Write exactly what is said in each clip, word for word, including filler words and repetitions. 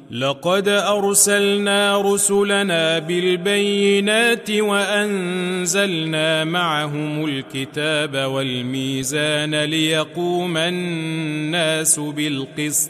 لقد أرسلنا رسلنا بالبينات وأنزلنا معهم الكتاب والميزان ليقوم الناس بالقسط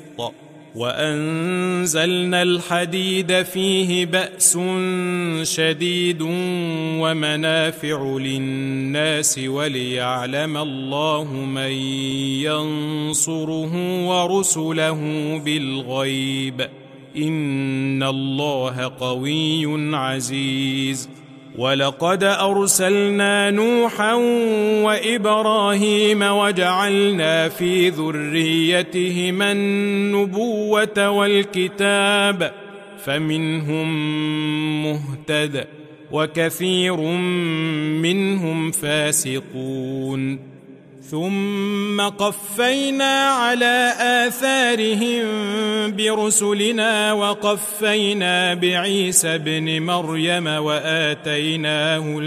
وأنزلنا الحديد فيه بأس شديد ومنافع للناس وليعلم الله من ينصره ورسله بالغيب إن الله قوي عزيز. ولقد أرسلنا نوحا وإبراهيم وجعلنا في ذريتهما النبوة والكتاب فمنهم مهتد وكثير منهم فاسقون. ثم قفينا على آثارهم برسلنا وقفينا بعيسى ابن مريم وآتيناه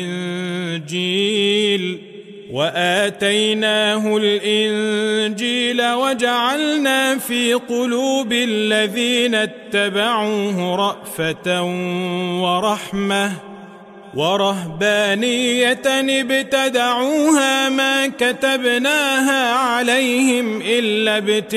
الإنجيل وآتيناه الإنجيل وجعلنا في قلوب الذين اتبعوه رأفة ورحمة ورهبانية ابتدعوها ما كتبناها عليهم إلا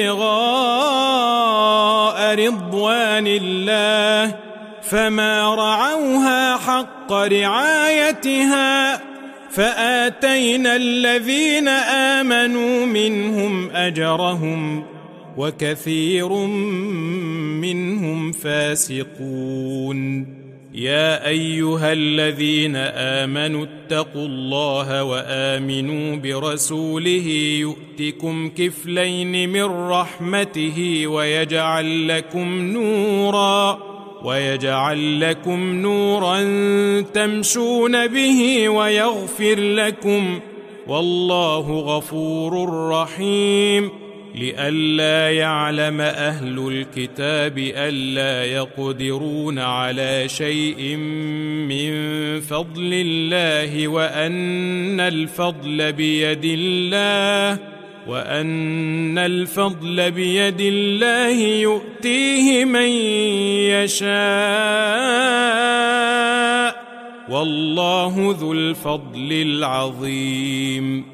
ابتغاء رضوان الله فما رعوها حق رعايتها فآتينا الذين آمنوا منهم أجرهم وكثير منهم فاسقون. يا أيها الذين آمنوا اتقوا الله وآمنوا برسوله يؤتكم كفلين من رحمته ويجعل لكم نورا ويجعل لكم نورا تمشون به ويغفر لكم والله غفور رحيم. لئلا يعلم أهل الكتاب ألا يقدرون على شيء من فضل الله وأن الفضل بيد الله وأن الفضل بيد الله يؤتيه من يشاء والله ذو الفضل العظيم.